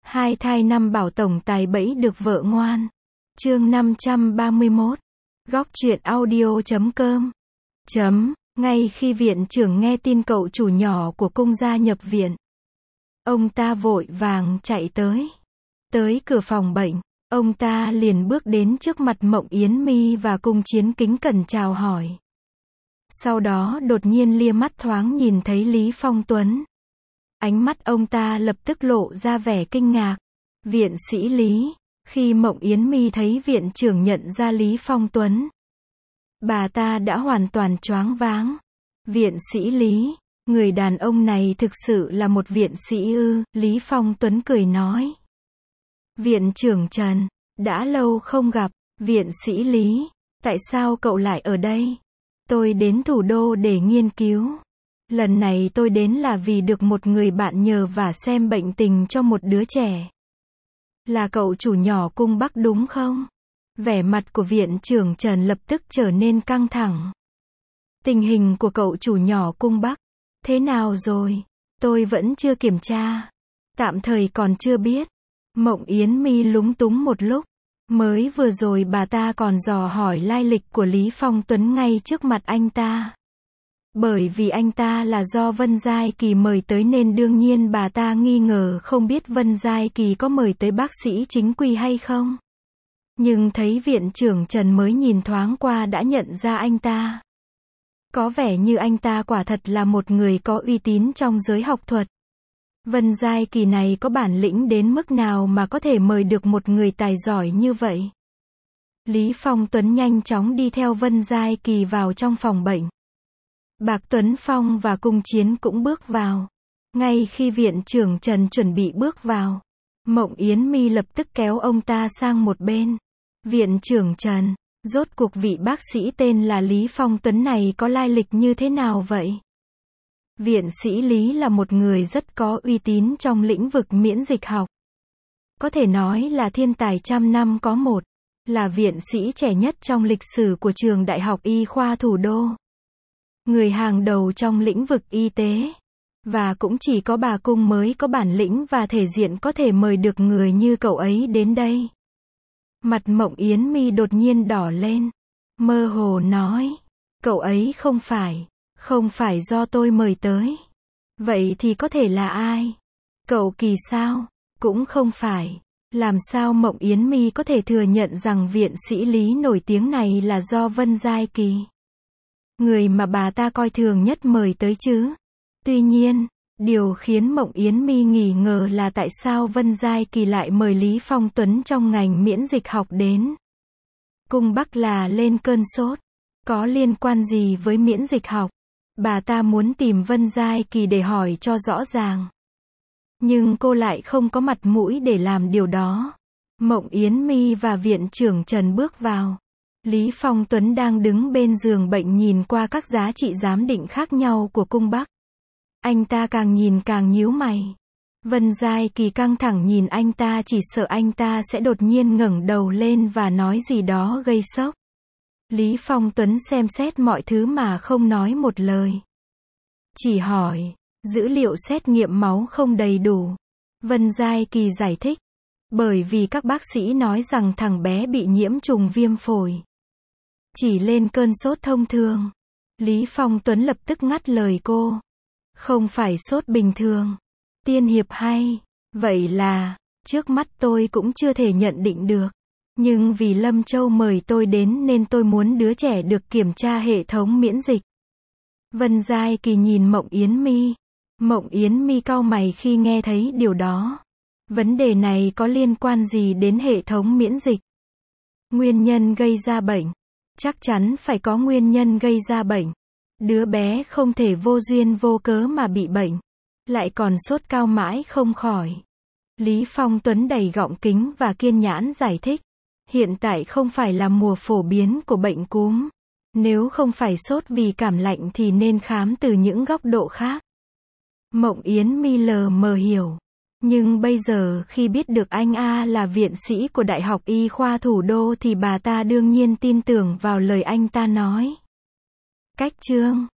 Hai thai năm bảo tổng tài bẫy được vợ ngoan. Chương 531. Góc truyện audio.com. Ngay khi viện trưởng nghe tin cậu chủ nhỏ của cung gia nhập viện, ông ta vội vàng chạy tới. Tới cửa phòng bệnh, ông ta liền bước đến trước mặt Mộng Yến My và Cung Chiến kính cẩn chào hỏi. Sau đó đột nhiên lia mắt thoáng nhìn thấy Lý Phong Tuấn. Ánh mắt ông ta lập tức lộ ra vẻ kinh ngạc. Viện sĩ Lý. Khi Mộng Yến My thấy viện trưởng nhận ra Lý Phong Tuấn, bà ta đã hoàn toàn choáng váng. Viện sĩ Lý, người đàn ông này thực sự là một viện sĩ ư? Lý Phong Tuấn cười nói. Viện trưởng Trần, đã lâu không gặp. Viện sĩ Lý, tại sao cậu lại ở đây? Tôi đến thủ đô để nghiên cứu. Lần này tôi đến là vì được một người bạn nhờ vả xem bệnh tình cho một đứa trẻ. Là cậu chủ nhỏ cung Bắc đúng không? Vẻ mặt của viện trưởng Trần lập tức trở nên căng thẳng. Tình hình của cậu chủ nhỏ cung Bắc, thế nào rồi? Tôi vẫn chưa kiểm tra. Tạm thời còn chưa biết. Mộng Yến My lúng túng một lúc. Mới vừa rồi bà ta còn dò hỏi lai lịch của Lý Phong Tuấn ngay trước mặt anh ta. Bởi vì anh ta là do Vân Giai Kỳ mời tới nên đương nhiên bà ta nghi ngờ không biết Vân Giai Kỳ có mời tới bác sĩ chính quy hay không. Nhưng thấy viện trưởng Trần mới nhìn thoáng qua đã nhận ra anh ta. Có vẻ như anh ta quả thật là một người có uy tín trong giới học thuật. Vân Giai Kỳ này có bản lĩnh đến mức nào mà có thể mời được một người tài giỏi như vậy. Lý Phong Tuấn nhanh chóng đi theo Vân Giai Kỳ vào trong phòng bệnh. Bạc Tuấn Phong và Cung Chiến cũng bước vào. Ngay khi viện trưởng Trần chuẩn bị bước vào, Mộng Yến My lập tức kéo ông ta sang một bên. Viện trưởng Trần, rốt cuộc vị bác sĩ tên là Lý Phong Tuấn này có lai lịch như thế nào vậy? Viện sĩ Lý là một người rất có uy tín trong lĩnh vực miễn dịch học. Có thể nói là thiên tài trăm năm có một. Là viện sĩ trẻ nhất trong lịch sử của trường Đại học Y khoa Thủ đô. Người hàng đầu trong lĩnh vực y tế. Và cũng chỉ có bà Cung mới có bản lĩnh và thể diện có thể mời được người như cậu ấy đến đây. Mặt Mộng Yến My đột nhiên đỏ lên. Mơ hồ nói. Cậu ấy không phải do tôi mời tới. Vậy thì có thể là ai? Cậu Kỳ sao? Cũng không phải. Làm sao Mộng Yến My có thể thừa nhận rằng viện sĩ Lý nổi tiếng này là do Vân Giai Kỳ? Người mà bà ta coi thường nhất mời tới chứ. Tuy nhiên, điều khiến Mộng Yến My nghi ngờ là tại sao Vân Giai Kỳ lại mời Lý Phong Tuấn trong ngành miễn dịch học đến. Cung Bắc là lên cơn sốt. Có liên quan gì với miễn dịch học? Bà ta muốn tìm Vân Giai Kỳ để hỏi cho rõ ràng. Nhưng cô lại không có mặt mũi để làm điều đó. Mộng Yến My và viện trưởng Trần bước vào. Lý Phong Tuấn đang đứng bên giường bệnh nhìn qua các giá trị giám định khác nhau của cung Bắc. Anh ta càng nhìn càng nhíu mày. Vân Giai Kỳ căng thẳng nhìn anh ta chỉ sợ anh ta sẽ đột nhiên ngẩng đầu lên và nói gì đó gây sốc. Lý Phong Tuấn xem xét mọi thứ mà không nói một lời. Chỉ hỏi, dữ liệu xét nghiệm máu không đầy đủ. Vân Giai Kỳ giải thích. Bởi vì các bác sĩ nói rằng thằng bé bị nhiễm trùng viêm phổi. Chỉ lên cơn sốt thông thường. Lý Phong Tuấn lập tức ngắt lời cô. Không phải sốt bình thường. Tiên hiệp hay. Vậy là, trước mắt tôi cũng chưa thể nhận định được. Nhưng vì Lâm Châu mời tôi đến nên tôi muốn đứa trẻ được kiểm tra hệ thống miễn dịch. Vân Giai Kỳ nhìn Mộng Yến My. Mộng Yến My cau mày khi nghe thấy điều đó. Vấn đề này có liên quan gì đến hệ thống miễn dịch? Nguyên nhân gây ra bệnh. Chắc chắn phải có nguyên nhân gây ra bệnh. Đứa bé không thể vô duyên vô cớ mà bị bệnh. Lại còn sốt cao mãi không khỏi. Lý Phong Tuấn đầy gọng kính và kiên nhẫn giải thích. Hiện tại không phải là mùa phổ biến của bệnh cúm. Nếu không phải sốt vì cảm lạnh thì nên khám từ những góc độ khác. Mộng Yến My lờ mờ hiểu. Nhưng bây giờ khi biết được anh A là viện sĩ của Đại học Y khoa Thủ đô thì bà ta đương nhiên tin tưởng vào lời anh ta nói. Cách chương